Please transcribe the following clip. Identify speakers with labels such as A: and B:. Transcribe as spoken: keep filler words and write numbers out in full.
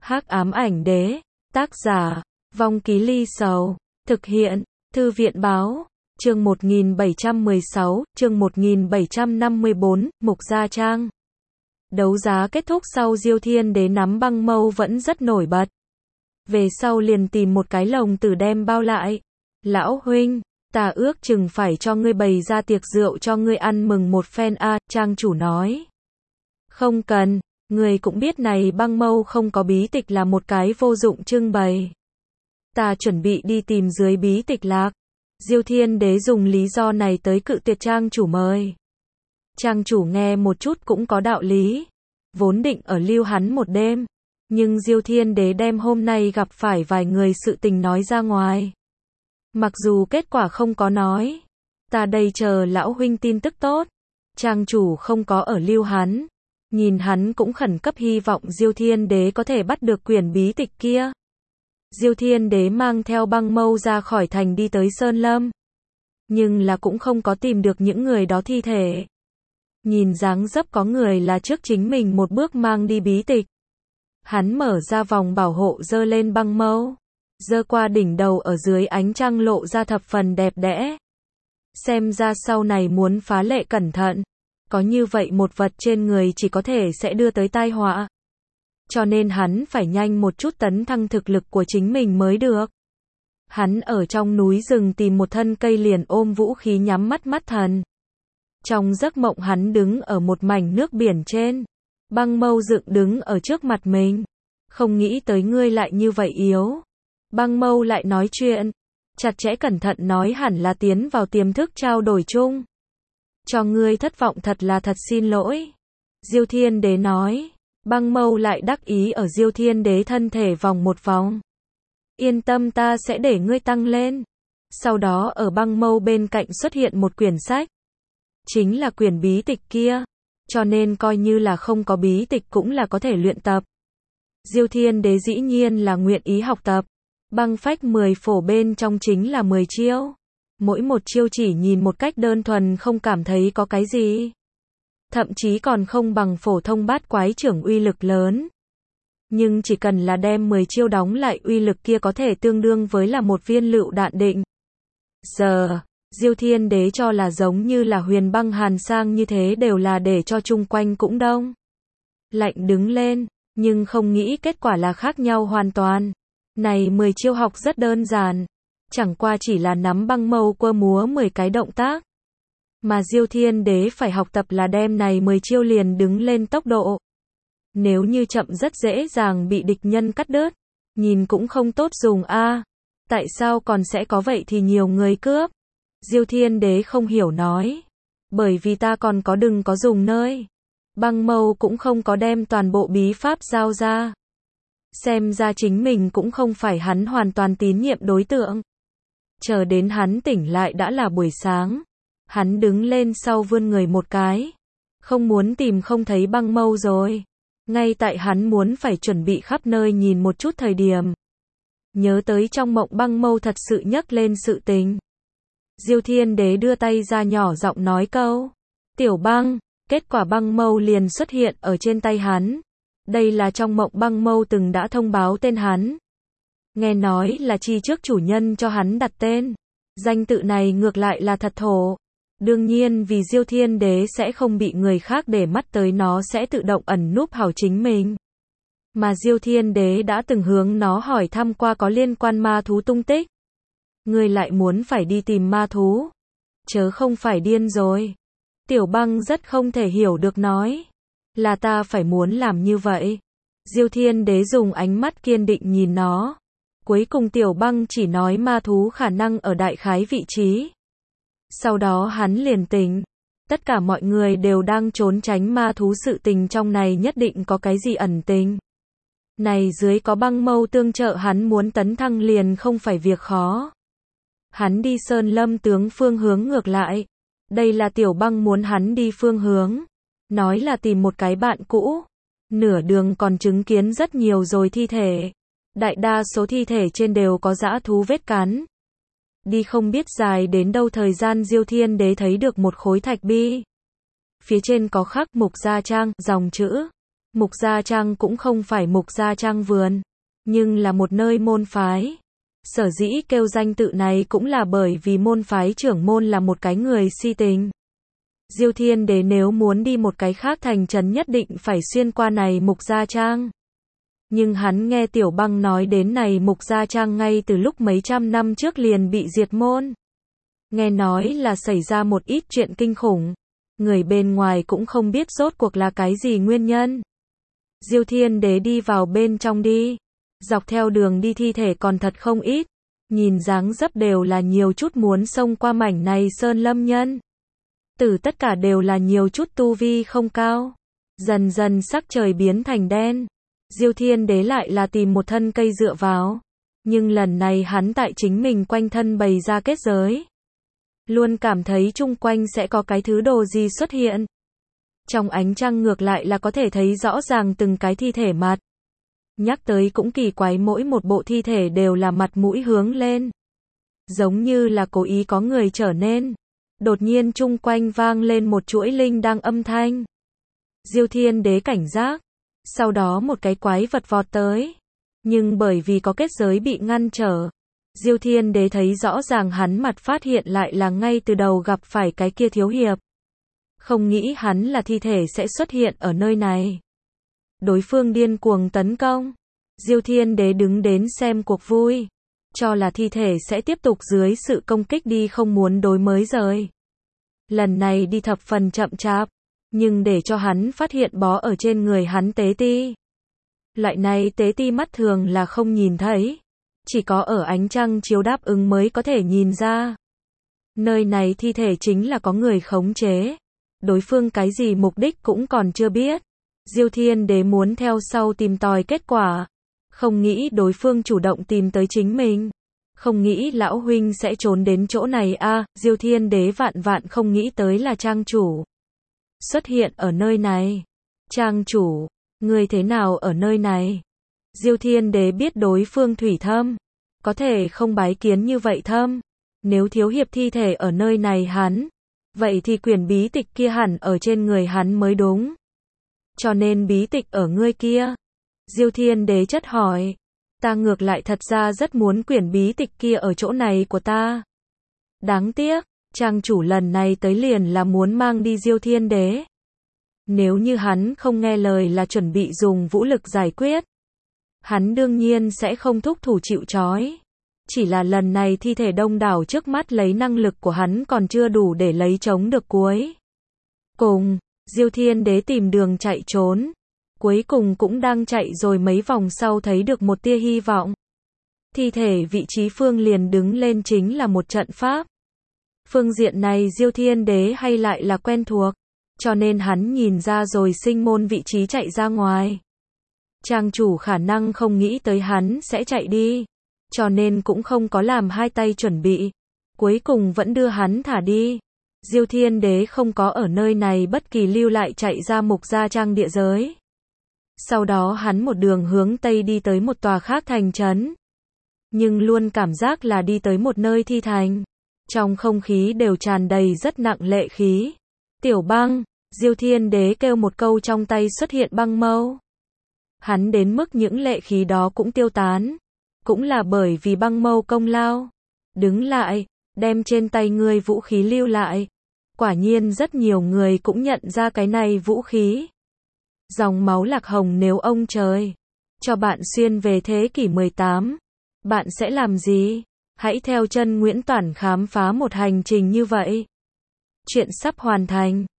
A: Hắc ám ảnh đế, tác giả, Vong Ký Ly Sầu, thực hiện, Thư viện báo, chương một nghìn bảy trăm mười sáu, chương một nghìn bảy trăm năm mươi bốn, Mục Gia Trang. Đấu giá kết thúc sau Diêu Thiên Đế nắm băng mâu vẫn rất nổi bật. Về sau liền tìm một cái lồng tử đem bao lại. Lão huynh, ta ước chừng phải cho ngươi bày ra tiệc rượu cho ngươi ăn mừng một phen a, trang chủ nói. Không cần, ngươi cũng biết này băng mâu không có bí tịch là một cái vô dụng trưng bày. Ta chuẩn bị đi tìm dưới bí tịch lạc. Diêu Thiên Đế dùng lý do này tới cự tuyệt trang chủ mời. Trang chủ nghe một chút cũng có đạo lý. Vốn định ở lưu hắn một đêm. Nhưng Diêu Thiên Đế đem hôm nay gặp phải vài người sự tình nói ra ngoài. Mặc dù kết quả không có nói. Ta đây chờ lão huynh tin tức tốt. Trang chủ không có ở lưu hắn. Nhìn hắn cũng khẩn cấp hy vọng Diêu Thiên Đế có thể bắt được quyển bí tịch kia. Diêu Thiên Đế mang theo băng mâu ra khỏi thành đi tới Sơn Lâm. Nhưng là cũng không có tìm được những người đó thi thể. Nhìn dáng dấp có người là trước chính mình một bước mang đi bí tịch. Hắn mở ra vòng bảo hộ giơ lên băng mâu. Giơ qua đỉnh đầu ở dưới ánh trăng lộ ra thập phần đẹp đẽ. Xem ra sau này muốn phá lệ cẩn thận. Có như vậy một vật trên người chỉ có thể sẽ đưa tới tai họa. Cho nên hắn phải nhanh một chút tấn thăng thực lực của chính mình mới được. Hắn ở trong núi rừng tìm một thân cây liền ôm vũ khí nhắm mắt mắt thần. Trong giấc mộng hắn đứng ở một mảnh nước biển trên. Băng mâu dựng đứng ở trước mặt mình. Không nghĩ tới ngươi lại như vậy yếu. Băng mâu lại nói chuyện. Chặt chẽ cẩn thận nói hẳn là tiến vào tiềm thức trao đổi chung. Cho ngươi thất vọng thật là thật xin lỗi. Diêu Thiên Đế nói. Băng mâu lại đắc ý ở Diêu Thiên Đế thân thể vòng một vòng. Yên tâm ta sẽ để ngươi tăng lên. Sau đó ở băng mâu bên cạnh xuất hiện một quyển sách. Chính là quyển bí tịch kia. Cho nên coi như là không có bí tịch cũng là có thể luyện tập. Diêu Thiên Đế dĩ nhiên là nguyện ý học tập. Băng phách mười phổ bên trong chính là mười chiêu. Mỗi một chiêu chỉ nhìn một cách đơn thuần không cảm thấy có cái gì. Thậm chí còn không bằng phổ thông bát quái trưởng uy lực lớn. Nhưng chỉ cần là đem mười chiêu đóng lại uy lực kia có thể tương đương với là một viên lựu đạn định. Giờ, Diêu Thiên Đế cho là giống như là huyền băng hàn sang như thế đều là để cho chung quanh cũng đông. Lạnh đứng lên, nhưng không nghĩ kết quả là khác nhau hoàn toàn. Này mười chiêu học rất đơn giản. Chẳng qua chỉ là nắm băng mâu quơ múa mười cái động tác. Mà Diêu Thiên Đế phải học tập là đem này mười chiêu liền đứng lên tốc độ. Nếu như chậm rất dễ dàng bị địch nhân cắt đứt. Nhìn cũng không tốt dùng a. À, tại sao còn sẽ có vậy thì nhiều người cướp? Diêu Thiên Đế không hiểu nói. Bởi vì ta còn có đừng có dùng nơi. Băng mâu cũng không có đem toàn bộ bí pháp giao ra. Xem ra chính mình cũng không phải hắn hoàn toàn tín nhiệm đối tượng. Chờ đến hắn tỉnh lại đã là buổi sáng. Hắn đứng lên sau vươn người một cái. Không muốn tìm không thấy băng mâu rồi. Ngay tại hắn muốn phải chuẩn bị khắp nơi nhìn một chút thời điểm. Nhớ tới trong mộng băng mâu thật sự nhắc lên sự tình. Diêu Thiên Đế đưa tay ra nhỏ giọng nói câu. Tiểu băng, kết quả băng mâu liền xuất hiện ở trên tay hắn. Đây là trong mộng băng mâu từng đã thông báo tên hắn. Nghe nói là chi trước chủ nhân cho hắn đặt tên. Danh tự này ngược lại là thật thổ. Đương nhiên vì Diêu Thiên Đế sẽ không bị người khác để mắt tới nó sẽ tự động ẩn núp hảo chính mình. Mà Diêu Thiên Đế đã từng hướng nó hỏi thăm qua có liên quan ma thú tung tích. Ngươi lại muốn phải đi tìm ma thú. Chớ không phải điên rồi. Tiểu băng rất không thể hiểu được nói. Là ta phải muốn làm như vậy. Diêu Thiên Đế dùng ánh mắt kiên định nhìn nó. Cuối cùng tiểu băng chỉ nói ma thú khả năng ở đại khái vị trí. Sau đó hắn liền tỉnh. Tất cả mọi người đều đang trốn tránh ma thú sự tình trong này nhất định có cái gì ẩn tình. Này dưới có băng mâu tương trợ hắn muốn tấn thăng liền không phải việc khó. Hắn đi Sơn Lâm tướng phương hướng ngược lại. Đây là tiểu băng muốn hắn đi phương hướng. Nói là tìm một cái bạn cũ. Nửa đường còn chứng kiến rất nhiều rồi thi thể. Đại đa số thi thể trên đều có dã thú vết cắn. Đi không biết dài đến đâu thời gian Diêu Thiên Đế thấy được một khối thạch bi. Phía trên có khắc Mục Gia Trang, dòng chữ. Mục Gia Trang cũng không phải Mục Gia Trang vườn, nhưng là một nơi môn phái. Sở dĩ kêu danh tự này cũng là bởi vì môn phái trưởng môn là một cái người si tình. Diêu Thiên Đế nếu muốn đi một cái khác thành trấn nhất định phải xuyên qua này Mục Gia Trang. Nhưng hắn nghe Tiểu Băng nói đến này Mục Gia Trang ngay từ lúc mấy trăm năm trước liền bị diệt môn. Nghe nói là xảy ra một ít chuyện kinh khủng. Người bên ngoài cũng không biết rốt cuộc là cái gì nguyên nhân. Diêu Thiên Đế đi vào bên trong đi. Dọc theo đường đi thi thể còn thật không ít. Nhìn dáng dấp đều là nhiều chút muốn xông qua mảnh này sơn lâm nhân. Tử tất cả đều là nhiều chút tu vi không cao. Dần dần sắc trời biến thành đen. Diêu Thiên Đế lại là tìm một thân cây dựa vào. Nhưng lần này hắn tại chính mình quanh thân bày ra kết giới. Luôn cảm thấy chung quanh sẽ có cái thứ đồ gì xuất hiện. Trong ánh trăng ngược lại là có thể thấy rõ ràng từng cái thi thể mặt. Nhắc tới cũng kỳ quái, mỗi một bộ thi thể đều là mặt mũi hướng lên. Giống như là cố ý có người trở nên. Đột nhiên chung quanh vang lên một chuỗi linh đang âm thanh. Diêu Thiên Đế cảnh giác. Sau đó một cái quái vật vọt tới. Nhưng bởi vì có kết giới bị ngăn trở. Diêu Thiên Đế thấy rõ ràng hắn mặt phát hiện lại là ngay từ đầu gặp phải cái kia thiếu hiệp. Không nghĩ hắn là thi thể sẽ xuất hiện ở nơi này. Đối phương điên cuồng tấn công. Diêu Thiên Đế đứng đến xem cuộc vui. Cho là thi thể sẽ tiếp tục dưới sự công kích đi, không muốn đối mới rời. Lần này đi thập phần chậm chạp. Nhưng để cho hắn phát hiện bó ở trên người hắn tế ti. Loại này tế ti mắt thường là không nhìn thấy. Chỉ có ở ánh trăng chiếu đáp ứng mới có thể nhìn ra. Nơi này thi thể chính là có người khống chế. Đối phương cái gì mục đích cũng còn chưa biết. Diêu Thiên Đế muốn theo sau tìm tòi kết quả. Không nghĩ đối phương chủ động tìm tới chính mình. Không nghĩ lão huynh sẽ trốn đến chỗ này a. À, Diêu Thiên Đế vạn vạn không nghĩ tới là trang chủ xuất hiện ở nơi này. Trang chủ, người thế nào ở nơi này? Diêu Thiên Đế biết đối phương thủy thâm, có thể không bái kiến như vậy thâm. Nếu thiếu hiệp thi thể ở nơi này hắn, vậy thì quyển bí tịch kia hẳn ở trên người hắn mới đúng. Cho nên bí tịch ở ngươi kia. Diêu Thiên Đế chất hỏi. Ta ngược lại thật ra rất muốn quyển bí tịch kia ở chỗ này của ta. Đáng tiếc, trang chủ lần này tới liền là muốn mang đi Diêu Thiên Đế. Nếu như hắn không nghe lời là chuẩn bị dùng vũ lực giải quyết. Hắn đương nhiên sẽ không thúc thủ chịu trói. Chỉ là lần này thi thể đông đảo trước mắt lấy năng lực của hắn còn chưa đủ để lấy chống được cuối. Cùng, Diêu Thiên Đế tìm đường chạy trốn. Cuối cùng cũng đang chạy rồi mấy vòng sau thấy được một tia hy vọng. Thi thể vị trí phương liền đứng lên chính là một trận pháp. Phương diện này Diêu Thiên Đế hay lại là quen thuộc. Cho nên hắn nhìn ra rồi sinh môn vị trí chạy ra ngoài. Trang chủ khả năng không nghĩ tới hắn sẽ chạy đi. Cho nên cũng không có làm hai tay chuẩn bị. Cuối cùng vẫn đưa hắn thả đi. Diêu Thiên Đế không có ở nơi này bất kỳ lưu lại, chạy ra Mục Gia Trang địa giới. Sau đó hắn một đường hướng Tây đi tới một tòa khác thành trấn. Nhưng luôn cảm giác là đi tới một nơi thi thành. Trong không khí đều tràn đầy rất nặng lệ khí. Tiểu Băng, Diêu Thiên Đế kêu một câu, trong tay xuất hiện băng mâu. Hắn đến mức những lệ khí đó cũng tiêu tán. Cũng là bởi vì băng mâu công lao. Đứng lại, đem trên tay ngươi vũ khí lưu lại. Quả nhiên rất nhiều người cũng nhận ra cái này vũ khí. Dòng máu lạc hồng, nếu ông trời cho bạn xuyên về thế kỷ mười tám, bạn sẽ làm gì? Hãy theo chân Nguyễn Toản khám phá một hành trình như vậy. Chuyện sắp hoàn thành.